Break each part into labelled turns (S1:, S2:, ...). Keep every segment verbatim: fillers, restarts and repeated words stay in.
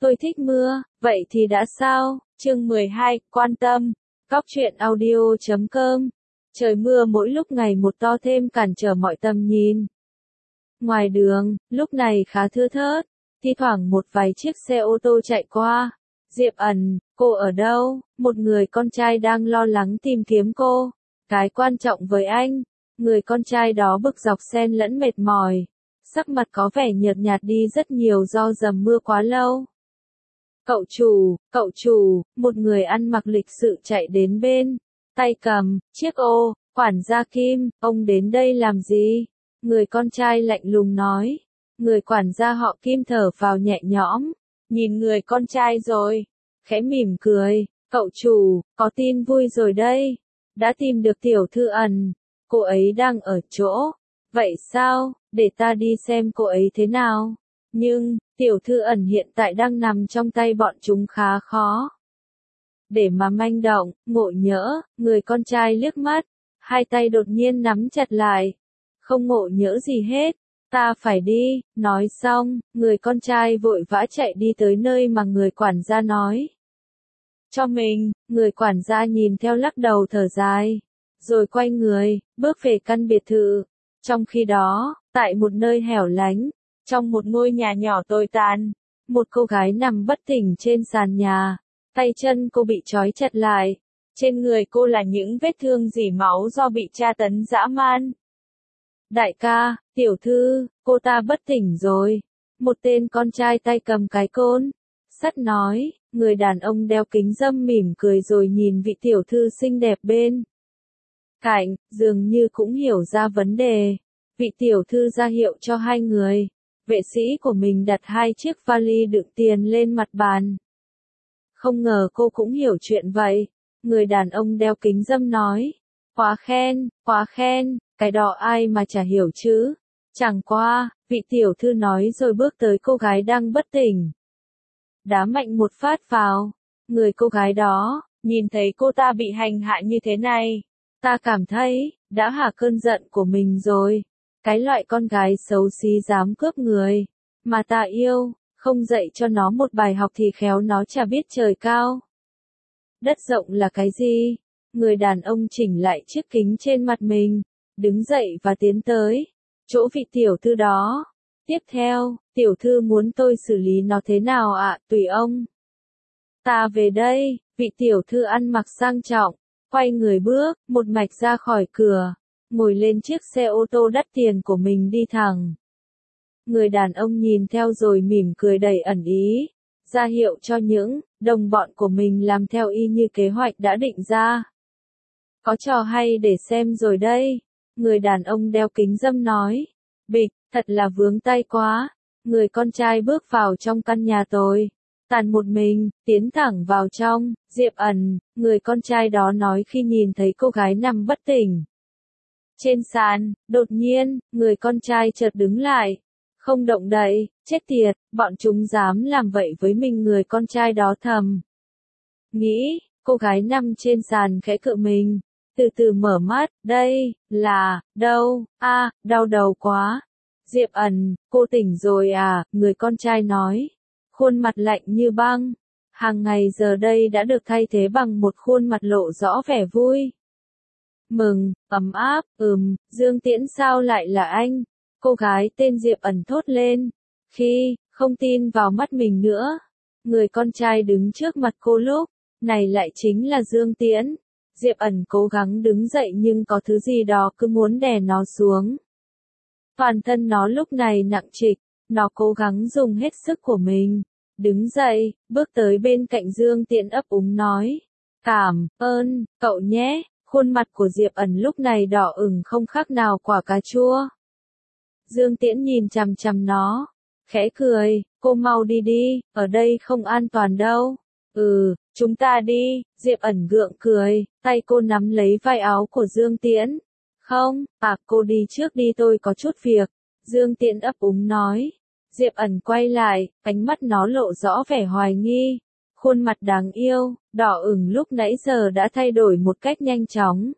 S1: Tôi thích mưa, vậy thì đã sao? Chương mười hai, quan tâm. Góc truyện audio chấm com. Trời mưa mỗi lúc ngày một to thêm cản trở mọi tầm nhìn. Ngoài đường, lúc này khá thưa thớt, thi thoảng một vài chiếc xe ô tô chạy qua. Diệp ẩn, cô ở đâu? Một người con trai đang lo lắng tìm kiếm cô. Cái quan trọng với anh, người con trai đó bực dọc xen lẫn mệt mỏi. Sắc mặt có vẻ nhợt nhạt đi rất nhiều do dầm mưa quá lâu. Cậu chủ, cậu chủ, một người ăn mặc lịch sự chạy đến bên, tay cầm chiếc ô, quản gia Kim, ông đến đây làm gì? Người con trai lạnh lùng nói. Người quản gia họ Kim thở vào nhẹ nhõm, nhìn người con trai rồi, khẽ mỉm cười, cậu chủ, có tin vui rồi đây, đã tìm được tiểu thư ẩn, cô ấy đang ở chỗ, vậy sao, để ta đi xem cô ấy thế nào, nhưng, tiểu thư ẩn hiện tại đang nằm trong tay bọn chúng khá khó. Để mà manh động, ngộ nhỡ, người con trai liếc mắt, hai tay đột nhiên nắm chặt lại, không ngộ nhỡ gì hết. Ta phải đi, nói xong, người con trai vội vã chạy đi tới nơi mà người quản gia nói. Cho mình, người quản gia nhìn theo lắc đầu thở dài, rồi quay người, bước về căn biệt thự. Trong khi đó, tại một nơi hẻo lánh, trong một ngôi nhà nhỏ tồi tàn, một cô gái nằm bất tỉnh trên sàn nhà, tay chân cô bị trói chặt lại, trên người cô là những vết thương rỉ máu do bị tra tấn dã man. Đại ca, tiểu thư, cô ta bất tỉnh rồi. Một tên con trai tay cầm cái côn sắt nói, người đàn ông đeo kính râm mỉm cười rồi nhìn vị tiểu thư xinh đẹp bên cạnh, dường như cũng hiểu ra vấn đề. Vị tiểu thư ra hiệu cho hai người, vệ sĩ của mình đặt hai chiếc vali đựng tiền lên mặt bàn. Không ngờ cô cũng hiểu chuyện vậy. Người đàn ông đeo kính râm nói, quá khen, quá khen. Cái đó ai mà chả hiểu chứ. Chẳng qua, vị tiểu thư nói rồi bước tới cô gái đang bất tỉnh. Đá mạnh một phát vào. Người cô gái đó, nhìn thấy cô ta bị hành hạ như thế này. Ta cảm thấy, đã hả cơn giận của mình rồi. Cái loại con gái xấu xí dám cướp người. Mà ta yêu, không dạy cho nó một bài học thì khéo nó chả biết trời cao. Đất rộng là cái gì? Người đàn ông chỉnh lại chiếc kính trên mặt mình. Đứng dậy và tiến tới chỗ vị tiểu thư đó. Tiếp theo, tiểu thư muốn tôi xử lý nó thế nào ạ? À? Tùy ông. Ta về đây, vị tiểu thư ăn mặc sang trọng, quay người bước, một mạch ra khỏi cửa, ngồi lên chiếc xe ô tô đắt tiền của mình đi thẳng. Người đàn ông nhìn theo rồi mỉm cười đầy ẩn ý, ra hiệu cho những đồng bọn của mình làm theo y như kế hoạch đã định ra. Có trò hay để xem rồi đây. Người đàn ông đeo kính râm nói. Bịch, thật là vướng tay quá. Người con trai bước vào trong căn nhà tồi tàn một mình, tiến thẳng vào trong. Diệp ẩn, người con trai đó nói khi nhìn thấy cô gái nằm bất tỉnh trên sàn. Đột nhiên, người con trai chợt đứng lại, không động đậy. Chết tiệt, bọn chúng dám làm vậy với mình. Người con trai đó thầm nghĩ. Cô gái nằm trên sàn khẽ cựa mình, từ từ mở mắt. Đây là đâu? A, à, đau đầu quá. Diệp ẩn, cô tỉnh rồi à? Người con trai nói, khuôn mặt lạnh như băng. Hàng ngày giờ đây đã được thay thế bằng một khuôn mặt lộ rõ vẻ vui mừng, ấm áp. Ừm, Dương Tiễn sao lại là anh? Cô gái tên Diệp ẩn thốt lên, khi không tin vào mắt mình nữa. Người con trai đứng trước mặt cô lúc này lại chính là Dương Tiễn. Diệp ẩn cố gắng đứng dậy nhưng có thứ gì đó cứ muốn đè nó xuống. Toàn thân nó lúc này nặng trịch, nó cố gắng dùng hết sức của mình. Đứng dậy, bước tới bên cạnh Dương Tiễn ấp úng nói. Cảm ơn, cậu nhé. Khuôn mặt của Diệp ẩn lúc này đỏ ửng không khác nào quả cà chua. Dương Tiễn nhìn chằm chằm nó, khẽ cười, cô mau đi đi, ở đây không an toàn đâu. Ừ, chúng ta đi. Diệp ẩn gượng cười, tay cô nắm lấy vai áo của Dương Tiễn. Không, à, cô đi trước đi, tôi có chút việc. Dương Tiễn ấp úng nói. Diệp ẩn quay lại, ánh mắt nó lộ rõ vẻ hoài nghi. Khuôn mặt đáng yêu, đỏ ửng lúc nãy giờ đã thay đổi một cách nhanh chóng.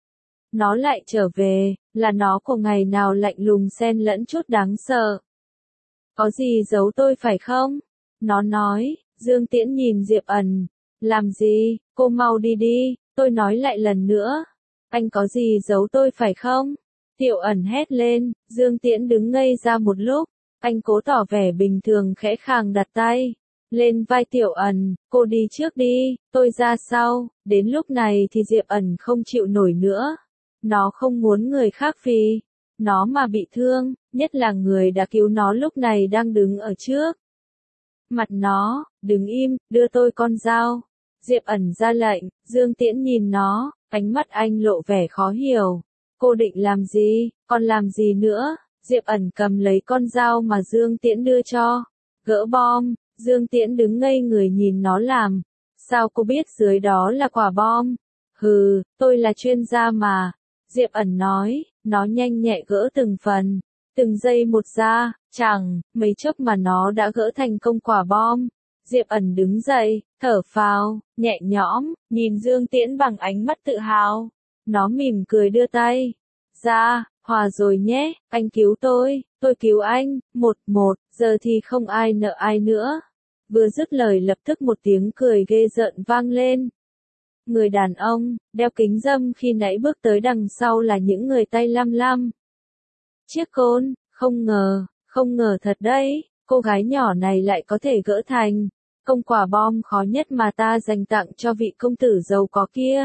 S1: Nó lại trở về, là nó của ngày nào lạnh lùng xen lẫn chút đáng sợ. Có gì giấu tôi phải không? Nó nói, Dương Tiễn nhìn Diệp ẩn. Làm gì, cô mau đi đi, tôi nói lại lần nữa. Anh có gì giấu tôi phải không? Tiểu ẩn hét lên, Dương Tiễn đứng ngây ra một lúc. Anh cố tỏ vẻ bình thường khẽ khàng đặt tay lên vai Tiểu ẩn, cô đi trước đi, tôi ra sau. Đến lúc này thì Diệp ẩn không chịu nổi nữa. Nó không muốn người khác vì nó mà bị thương, nhất là người đã cứu nó lúc này đang đứng ở trước mặt nó. Đứng im, đưa tôi con dao. Diệp ẩn ra lệnh, Dương Tiễn nhìn nó, ánh mắt anh lộ vẻ khó hiểu. Cô định làm gì, còn làm gì nữa? Diệp ẩn cầm lấy con dao mà Dương Tiễn đưa cho. Gỡ bom, Dương Tiễn đứng ngây người nhìn nó làm. Sao cô biết dưới đó là quả bom? Hừ, tôi là chuyên gia mà. Diệp ẩn nói, nó nhanh nhẹ gỡ từng phần, từng giây một ra, chẳng mấy chốc mà nó đã gỡ thành công quả bom. Diệp ẩn đứng dậy, thở phào, nhẹ nhõm, nhìn Dương Tiễn bằng ánh mắt tự hào. Nó mỉm cười đưa tay ra, hòa rồi nhé, anh cứu tôi, tôi cứu anh, một một, giờ thì không ai nợ ai nữa. Vừa dứt lời lập tức một tiếng cười ghê rợn vang lên. Người đàn ông, đeo kính râm khi nãy bước tới đằng sau là những người tay lăm lăm chiếc côn, không ngờ, không ngờ thật đấy, cô gái nhỏ này lại có thể gỡ thành công quả bom khó nhất mà ta dành tặng cho vị công tử giàu có kia.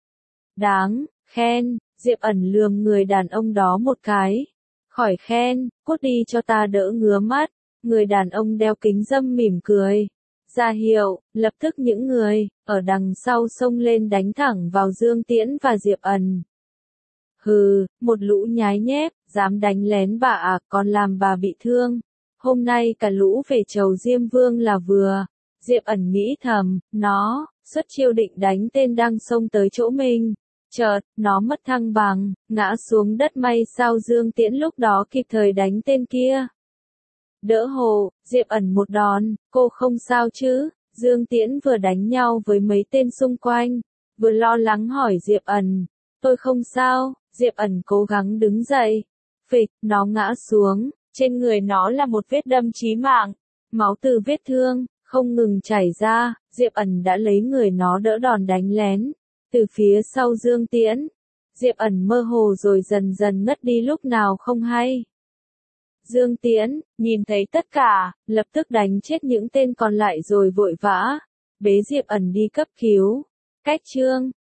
S1: Đáng khen, Diệp ẩn lườm người đàn ông đó một cái. Khỏi khen, cút đi cho ta đỡ ngứa mắt. Người đàn ông đeo kính râm mỉm cười. Ra hiệu, lập tức những người ở đằng sau xông lên đánh thẳng vào Dương Tiễn và Diệp ẩn. Hừ, một lũ nhái nhép, dám đánh lén bà à, còn làm bà bị thương. Hôm nay cả lũ về chầu Diêm Vương là vừa. Diệp ẩn nghĩ thầm, nó xuất chiêu định đánh tên đang xông tới chỗ mình. Chợt, nó mất thăng bằng, ngã xuống đất, may sao Dương Tiễn lúc đó kịp thời đánh tên kia. Đỡ hồ, Diệp ẩn một đòn, cô không sao chứ? Dương Tiễn vừa đánh nhau với mấy tên xung quanh, vừa lo lắng hỏi Diệp ẩn. Tôi không sao, Diệp ẩn cố gắng đứng dậy. Phịch, nó ngã xuống, trên người nó là một vết đâm chí mạng. Máu từ vết thương không ngừng chảy ra, Diệp ẩn đã lấy người nó đỡ đòn đánh lén. Từ phía sau Dương Tiễn, Diệp ẩn mơ hồ rồi dần dần ngất đi lúc nào không hay. Dương Tiễn, nhìn thấy tất cả, lập tức đánh chết những tên còn lại rồi vội vã bế Diệp ẩn đi cấp cứu. Cách chương